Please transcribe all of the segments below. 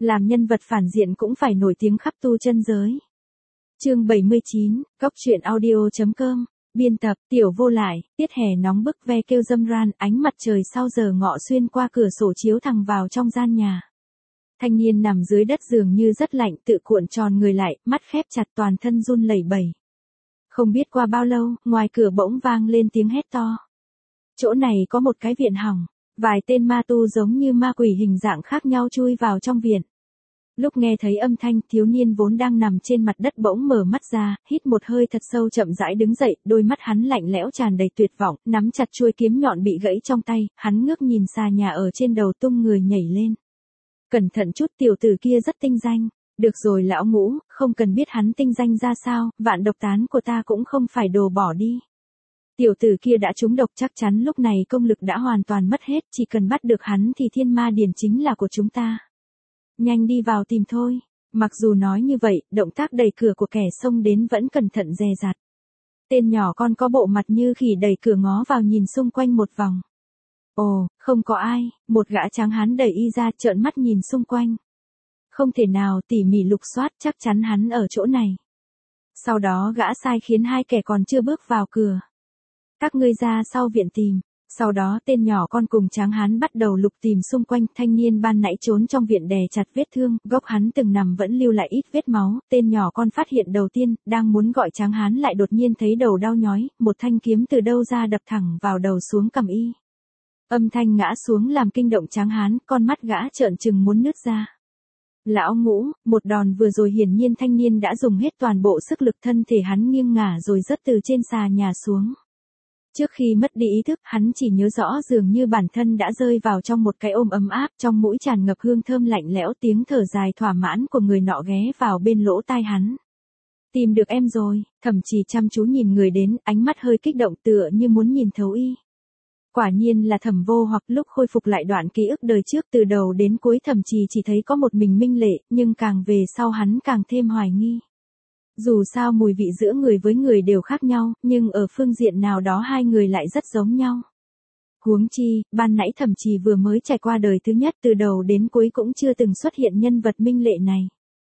Làm nhân vật phản diện cũng phải nổi tiếng khắp tu chân giới. Chương 79, Cốc truyện audio.com. Biên tập, Tiểu Vô Lại. Tiết hè nóng bức ve kêu râm ran, ánh mặt trời sau giờ ngọ xuyên qua cửa sổ chiếu thẳng vào trong gian nhà. Thanh niên nằm dưới đất dường như rất lạnh, tự cuộn tròn người lại, mắt khép chặt, toàn thân run lẩy bẩy. Không biết qua bao lâu, ngoài cửa bỗng vang lên tiếng hét to. Chỗ này có một cái viện hỏng. Vài tên ma tu giống như ma quỷ hình dạng khác nhau chui vào trong viện. Lúc nghe thấy âm thanh, thiếu niên vốn đang nằm trên mặt đất bỗng mở mắt ra, hít một hơi thật sâu, chậm rãi đứng dậy, đôi mắt hắn lạnh lẽo tràn đầy tuyệt vọng, nắm chặt chuôi kiếm nhọn bị gãy trong tay, hắn ngước nhìn xà nhà ở trên đầu, tung người nhảy lên. Cẩn thận chút, tiểu tử kia rất tinh danh. Được rồi lão ngũ, không cần biết hắn tinh danh ra sao, vạn độc tán của ta cũng không phải đồ bỏ đi. Tiểu tử kia đã trúng độc, chắc chắn lúc này công lực đã hoàn toàn mất hết, chỉ cần bắt được hắn thì thiên ma điển chính là của chúng ta. Nhanh đi vào tìm thôi. Mặc dù nói như vậy, động tác đẩy cửa của kẻ xông đến vẫn cẩn thận dè dặt. Tên nhỏ con có bộ mặt như khỉ đẩy cửa ngó vào nhìn xung quanh một vòng. Ồ, không có ai, một gã tráng hán đẩy y ra, trợn mắt nhìn xung quanh. Không thể nào, tỉ mỉ lục soát, chắc chắn hắn ở chỗ này. Sau đó gã sai khiến hai kẻ còn chưa bước vào cửa. Các ngươi ra sau viện tìm. Sau đó tên nhỏ con cùng tráng hán bắt đầu lục tìm xung quanh, thanh niên ban nãy trốn trong viện đè chặt vết thương, góc hắn từng nằm vẫn lưu lại ít vết máu, tên nhỏ con phát hiện đầu tiên, đang muốn gọi tráng hán lại đột nhiên thấy đầu đau nhói, một thanh kiếm từ đâu ra đập thẳng vào đầu xuống cằm y. Âm thanh ngã xuống làm kinh động tráng hán, con mắt gã trợn trừng muốn nứt ra. Lão ngũ, một đòn vừa rồi hiển nhiên thanh niên đã dùng hết toàn bộ sức lực, thân thể hắn nghiêng ngả rồi rớt từ trên xà nhà xuống. Trước khi mất đi ý thức, hắn chỉ nhớ rõ dường như bản thân đã rơi vào trong một cái ôm ấm áp, trong mũi tràn ngập hương thơm lạnh lẽo, tiếng thở dài thỏa mãn của người nọ ghé vào bên lỗ tai hắn. Tìm được em rồi, Thẩm Trì chăm chú nhìn người đến, ánh mắt hơi kích động tựa như muốn nhìn thấu y. Quả nhiên là Thẩm Vô Hoặc. Lúc khôi phục lại đoạn ký ức đời trước, từ đầu đến cuối Thẩm Trì chỉ thấy có một mình Minh Lệ, nhưng càng về sau hắn càng thêm hoài nghi. Dù sao mùi vị giữa người với người đều khác nhau, nhưng ở phương diện nào đó hai người lại rất giống nhau. Huống chi, ban nãy Thẩm Trì vừa mới trải qua đời thứ nhất, từ đầu đến cuối cũng chưa từng xuất hiện nhân vật Minh Lệ này.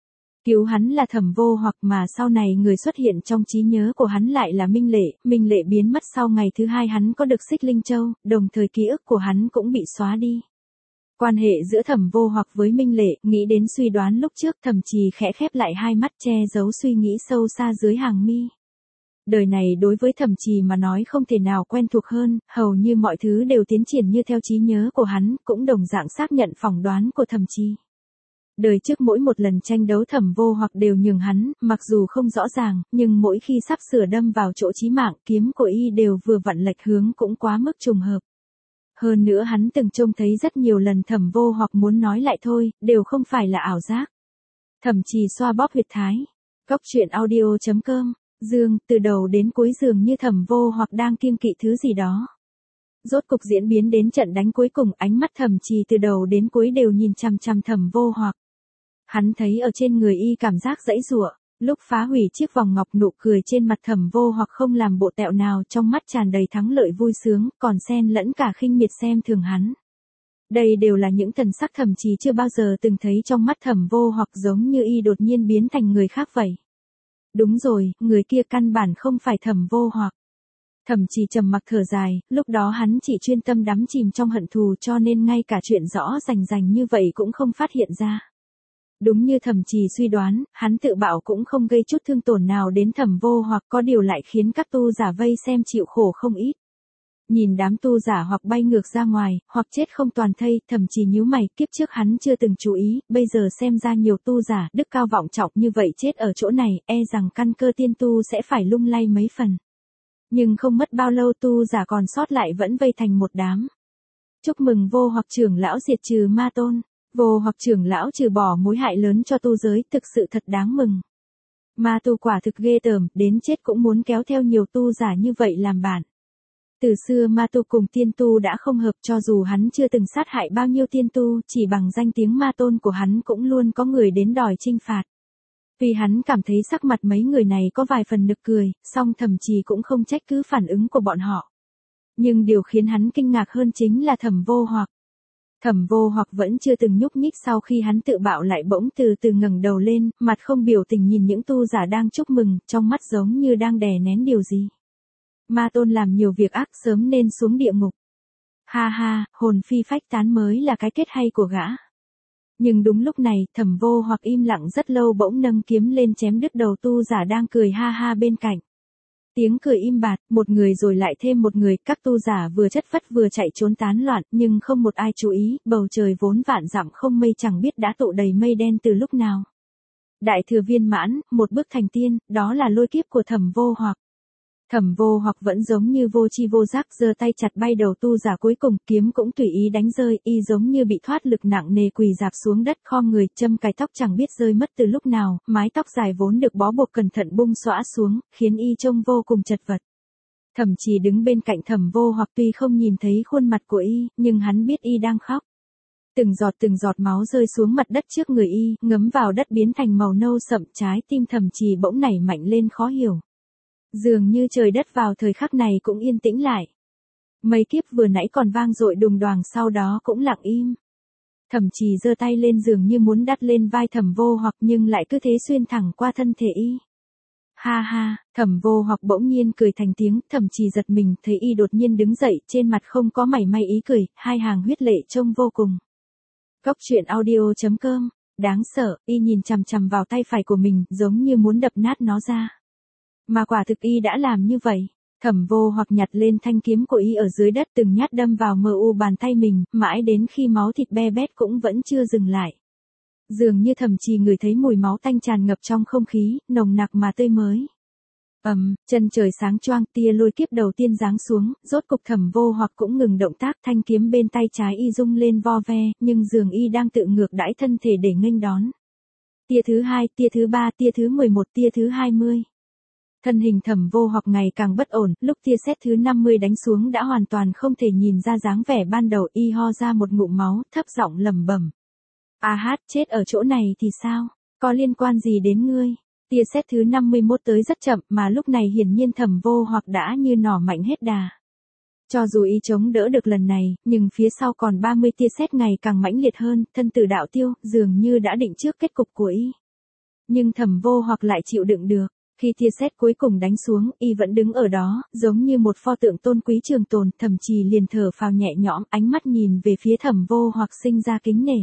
Cứu hắn là Thẩm Vô Hoặc mà sau này người xuất hiện trong trí nhớ của hắn lại là Minh Lệ biến mất sau ngày thứ hai hắn có được Xích Linh Châu, đồng thời ký ức của hắn cũng bị xóa đi. Quan hệ giữa Thẩm Vô Hoặc với Minh Lệ, nghĩ đến suy đoán lúc trước, Thẩm Trì khẽ khép lại hai mắt, che giấu suy nghĩ sâu xa dưới hàng mi. Đời này đối với Thẩm Trì mà nói không thể nào quen thuộc hơn, hầu như mọi thứ đều tiến triển như theo trí nhớ của hắn, cũng đồng dạng xác nhận phỏng đoán của Thẩm Trì. Đời trước mỗi một lần tranh đấu Thẩm Vô Hoặc đều nhường hắn, mặc dù không rõ ràng, nhưng mỗi khi sắp sửa đâm vào chỗ chí mạng, kiếm của y đều vừa vặn lệch hướng, cũng quá mức trùng hợp. Hơn nữa hắn từng trông thấy rất nhiều lần Thẩm Vô Hoặc muốn nói lại thôi, đều không phải là ảo giác. Thẩm Trì xoa bóp huyệt thái. Cốc truyện audio.com. Dương, từ đầu đến cuối dường như Thẩm Vô Hoặc đang kiêng kỵ thứ gì đó. Rốt cục diễn biến đến trận đánh cuối cùng, ánh mắt Thẩm Trì từ đầu đến cuối đều nhìn chằm chằm Thẩm Vô Hoặc. Hắn thấy ở trên người y cảm giác giãy giụa. Lúc phá hủy chiếc vòng ngọc, nụ cười trên mặt Thẩm Vô Hoặc không làm bộ tẹo nào, trong mắt tràn đầy thắng lợi vui sướng, còn xen lẫn cả khinh miệt xem thường hắn. Đây đều là những thần sắc Thẩm Trì chưa bao giờ từng thấy trong mắt Thẩm Vô Hoặc, giống như y đột nhiên biến thành người khác vậy. Đúng rồi, người kia căn bản không phải Thẩm Vô Hoặc. Thẩm Trì trầm mặc thở dài, lúc đó hắn chỉ chuyên tâm đắm chìm trong hận thù, cho nên ngay cả chuyện rõ rành rành như vậy cũng không phát hiện ra. Đúng như Thẩm Trì suy đoán, hắn tự bạo cũng không gây chút thương tổn nào đến Thẩm Vô Hoặc, có điều lại khiến các tu giả vây xem chịu khổ không ít. Nhìn đám tu giả hoặc bay ngược ra ngoài, hoặc chết không toàn thây, Thẩm Trì nhíu mày, kiếp trước hắn chưa từng chú ý, bây giờ xem ra nhiều tu giả đức cao vọng trọng như vậy chết ở chỗ này, e rằng căn cơ tiên tu sẽ phải lung lay mấy phần. Nhưng không mất bao lâu tu giả còn sót lại vẫn vây thành một đám. Chúc mừng Vô Hoặc trưởng lão diệt trừ ma tôn. Vô Hoặc trưởng lão trừ bỏ mối hại lớn cho tu giới, thực sự thật đáng mừng. Ma tu quả thực ghê tởm, đến chết cũng muốn kéo theo nhiều tu giả như vậy làm bạn. Từ xưa ma tu cùng tiên tu đã không hợp, cho dù hắn chưa từng sát hại bao nhiêu tiên tu, chỉ bằng danh tiếng ma tôn của hắn cũng luôn có người đến đòi trinh phạt. Vì hắn cảm thấy sắc mặt mấy người này có vài phần nực cười, song Thẩm Trì cũng không trách cứ phản ứng của bọn họ. Nhưng điều khiến hắn kinh ngạc hơn chính là Thẩm Vô Hoặc. Thẩm Vô Hoặc vẫn chưa từng nhúc nhích sau khi hắn tự bạo lại bỗng từ từ ngẩng đầu lên, mặt không biểu tình nhìn những tu giả đang chúc mừng, trong mắt giống như đang đè nén điều gì. Ma Tôn làm nhiều việc ác sớm nên xuống địa ngục. Ha ha, hồn phi phách tán mới là cái kết hay của gã. Nhưng đúng lúc này, Thẩm Vô Hoặc im lặng rất lâu bỗng nâng kiếm lên chém đứt đầu tu giả đang cười ha ha bên cạnh. Tiếng cười im bặt, một người rồi lại thêm một người, các tu giả vừa chất vất vừa chạy trốn tán loạn, nhưng không một ai chú ý, bầu trời vốn vạn dặm không mây chẳng biết đã tụ đầy mây đen từ lúc nào. Đại thừa viên mãn, một bước thành tiên, đó là lôi kiếp của Thẩm Vô Hoặc. Thẩm Vô Hoặc vẫn giống như vô tri vô giác giơ tay chặt bay đầu tu giả cuối cùng, kiếm cũng tùy ý đánh rơi, y giống như bị thoát lực nặng nề quỳ rạp xuống đất khom người, châm cài tóc chẳng biết rơi mất từ lúc nào, mái tóc dài vốn được bó buộc cẩn thận bung xõa xuống, khiến y trông vô cùng chật vật. Thẩm Trì đứng bên cạnh Thẩm Vô Hoặc tuy không nhìn thấy khuôn mặt của y, nhưng hắn biết y đang khóc. Từng giọt máu rơi xuống mặt đất trước người y, ngấm vào đất biến thành màu nâu sậm, trái tim Thẩm Trì bỗng nảy mạnh lên khó hiểu. Dường như trời đất vào thời khắc này cũng yên tĩnh lại. Mây kiếp vừa nãy còn vang dội đùng đoàng sau đó cũng lặng im. Thẩm Trì giơ tay lên dường như muốn đắp lên vai Thẩm Vô Hoặc nhưng lại cứ thế xuyên thẳng qua thân thể y. Ha ha, Thẩm Vô Hoặc bỗng nhiên cười thành tiếng, Thẩm Trì giật mình thấy y đột nhiên đứng dậy, trên mặt không có mảy may ý cười, hai hàng huyết lệ trông vô cùng. Góc truyện audio.com, đáng sợ, y nhìn chằm chằm vào tay phải của mình, giống như muốn đập nát nó ra. Mà quả thực y đã làm như vậy. Thẩm Vô Hoặc nhặt lên thanh kiếm của y ở dưới đất từng nhát đâm vào mờ u bàn tay mình, mãi đến khi máu thịt be bét cũng vẫn chưa dừng lại. Dường như Thẩm Trì ngửi thấy mùi máu tanh tràn ngập trong không khí, nồng nặc mà tươi mới. Chân trời sáng choang, tia lôi kiếp đầu tiên giáng xuống, rốt cục Thẩm Vô Hoặc cũng ngừng động tác, thanh kiếm bên tay trái y rung lên vo ve, nhưng dường y đang tự ngược đãi thân thể để nghênh đón. Tia thứ 2, tia thứ 3, tia thứ 11, tia thứ 20. Thân hình Thẩm Vô Hoặc ngày càng bất ổn, lúc tia sét thứ 50 đánh xuống đã hoàn toàn không thể nhìn ra dáng vẻ ban đầu, y ho ra một ngụm máu, thấp giọng lẩm bẩm. A hát, chết ở chỗ này thì sao? Có liên quan gì đến ngươi? Tia sét thứ 51 tới rất chậm, mà lúc này hiển nhiên Thẩm Vô Hoặc đã như nỏ mạnh hết đà. Cho dù y chống đỡ được lần này, nhưng phía sau còn 30 tia sét ngày càng mãnh liệt hơn, thân tử đạo tiêu, dường như đã định trước kết cục của y. Nhưng Thẩm Vô Hoặc lại chịu đựng được. Khi tia sét cuối cùng đánh xuống, y vẫn đứng ở đó, giống như một pho tượng tôn quý trường tồn, Thẩm Trì liền thở phào nhẹ nhõm, ánh mắt nhìn về phía Thẩm Vô Hoặc sinh ra kính nể.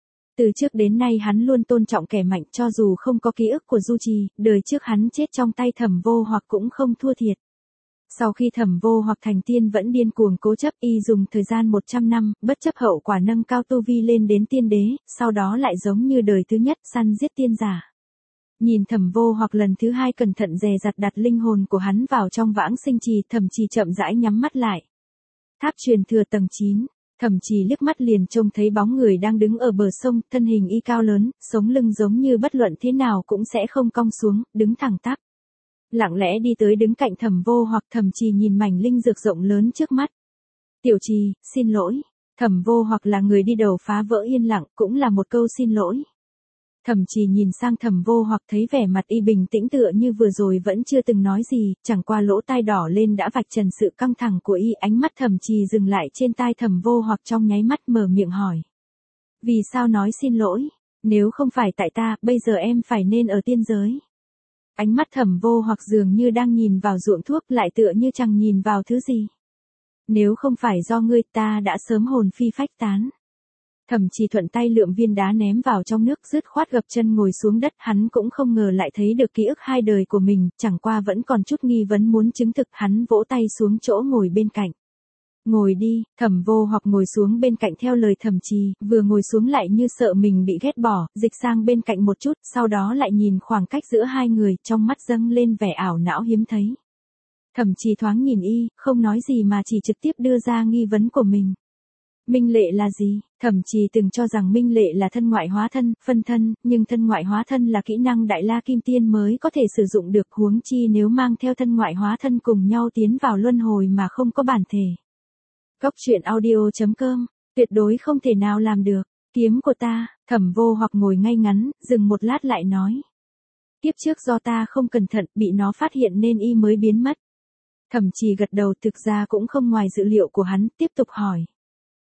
Từ trước đến nay hắn luôn tôn trọng kẻ mạnh, cho dù không có ký ức của Du Trì, đời trước hắn chết trong tay Thẩm Vô Hoặc cũng không thua thiệt. Sau khi Thẩm Vô Hoặc thành tiên vẫn điên cuồng cố chấp, y dùng thời gian 100 năm, bất chấp hậu quả nâng cao tu vi lên đến tiên đế, sau đó lại giống như đời thứ nhất săn giết tiên giả. Nhìn Thẩm Vô Hoặc lần thứ 2 cẩn thận dè dặt đặt linh hồn của hắn vào trong vãng sinh trì, Thẩm Trì chậm rãi nhắm mắt lại. Tháp truyền thừa tầng 9, Thẩm Trì liếc mắt liền trông thấy bóng người đang đứng ở bờ sông, thân hình y cao lớn, sống lưng giống như bất luận thế nào cũng sẽ không cong xuống, đứng thẳng tắp. Lặng lẽ đi tới đứng cạnh Thẩm Vô Hoặc, Thẩm Trì nhìn mảnh linh dược rộng lớn trước mắt. Tiểu Trì, xin lỗi. Thẩm Vô Hoặc là người đi đầu phá vỡ yên lặng, cũng là một câu xin lỗi. Thẩm Trì nhìn sang Thẩm Vô Hoặc thấy vẻ mặt y bình tĩnh tựa như vừa rồi vẫn chưa từng nói gì, chẳng qua lỗ tai đỏ lên đã vạch trần sự căng thẳng của y, ánh mắt Thẩm Trì dừng lại trên tai Thẩm Vô Hoặc trong nháy mắt mở miệng hỏi. Vì sao nói xin lỗi? Nếu không phải tại ta, bây giờ em phải nên ở tiên giới. Ánh mắt Thẩm Vô Hoặc dường như đang nhìn vào ruộng thuốc lại tựa như chẳng nhìn vào thứ gì. Nếu không phải do ngươi ta đã sớm hồn phi phách tán. Thẩm Trì thuận tay lượm viên đá ném vào trong nước, dứt khoát gập chân ngồi xuống đất, hắn cũng không ngờ lại thấy được ký ức hai đời của mình, chẳng qua vẫn còn chút nghi vấn muốn chứng thực, hắn vỗ tay xuống chỗ ngồi bên cạnh. Ngồi đi, Thẩm Vô Hoặc ngồi xuống bên cạnh theo lời Thẩm Trì, vừa ngồi xuống lại như sợ mình bị ghét bỏ, dịch sang bên cạnh một chút, sau đó lại nhìn khoảng cách giữa hai người, trong mắt dâng lên vẻ ảo não hiếm thấy. Thẩm Trì thoáng nhìn y, không nói gì mà chỉ trực tiếp đưa ra nghi vấn của mình. Minh lệ là gì? Thẩm Trì từng cho rằng minh lệ là thân ngoại hóa thân, phân thân, nhưng thân ngoại hóa thân là kỹ năng Đại La Kim Tiên mới có thể sử dụng được, huống chi nếu mang theo thân ngoại hóa thân cùng nhau tiến vào luân hồi mà không có bản thể. Góc truyện audio.com, tuyệt đối không thể nào làm được. Kiếm của ta, Thẩm Vô Hoặc ngồi ngay ngắn, dừng một lát lại nói. Kiếp trước do ta không cẩn thận, bị nó phát hiện nên y mới biến mất. Thẩm Trì gật đầu, thực ra cũng không ngoài dự liệu của hắn, tiếp tục hỏi.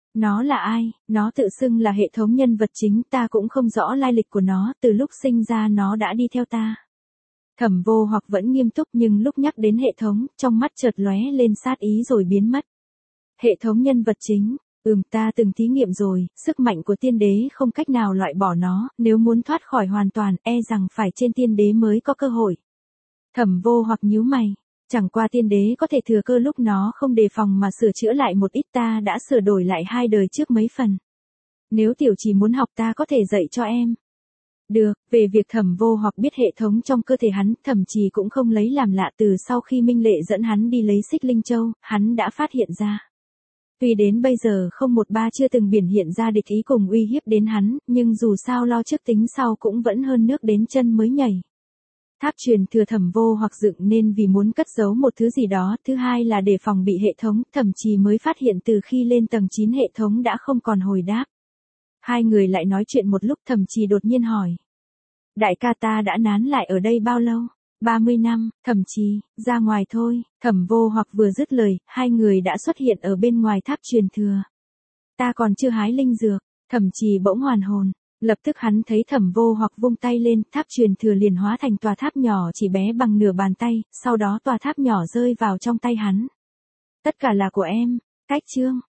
Nó là ai? Nó tự xưng là hệ thống nhân vật chính, ta cũng không rõ lai lịch của nó, từ lúc sinh ra nó đã đi theo ta. Thẩm Vô Hoặc vẫn nghiêm túc nhưng lúc nhắc đến hệ thống, trong mắt chợt lóe lên sát ý rồi biến mất. Hệ thống nhân vật chính, ta từng thí nghiệm rồi, sức mạnh của tiên đế không cách nào loại bỏ nó, nếu muốn thoát khỏi hoàn toàn, e rằng phải trên tiên đế mới có cơ hội. Thẩm Vô Hoặc nhíu mày, chẳng qua tiên đế có thể thừa cơ lúc nó không đề phòng mà sửa chữa lại một ít, ta đã sửa đổi lại 2 đời trước mấy phần. Nếu tiểu chỉ muốn học ta có thể dạy cho em. Được, về việc Thẩm Vô Hoặc biết hệ thống trong cơ thể hắn, Thẩm Trì cũng không lấy làm lạ, từ sau khi Minh Lệ dẫn hắn đi lấy Xích Linh Châu, hắn đã phát hiện ra. Tuy đến bây giờ 013 chưa từng biểu hiện ra địch ý cùng uy hiếp đến hắn, nhưng dù sao lo trước tính sau cũng vẫn hơn nước đến chân mới nhảy. Tháp truyền thừa Thẩm Vô Hoặc dựng nên vì muốn cất giấu một thứ gì đó, thứ hai là để phòng bị hệ thống, Thẩm Trì mới phát hiện từ khi lên tầng 9 hệ thống đã không còn hồi đáp. Hai người lại nói chuyện một lúc, Thẩm Trì đột nhiên hỏi. Đại ca ta đã nán lại ở đây bao lâu? 30 năm, Thẩm Trì, ra ngoài thôi. Thẩm Vô Hoặc vừa dứt lời, hai người đã xuất hiện ở bên ngoài tháp truyền thừa. Ta còn chưa hái linh dược, Thẩm Trì bỗng hoàn hồn. Lập tức hắn thấy Thẩm Vô Hoặc vung tay lên, tháp truyền thừa liền hóa thành tòa tháp nhỏ chỉ bé bằng nửa bàn tay, sau đó tòa tháp nhỏ rơi vào trong tay hắn. Tất cả là của em, Cách Chương.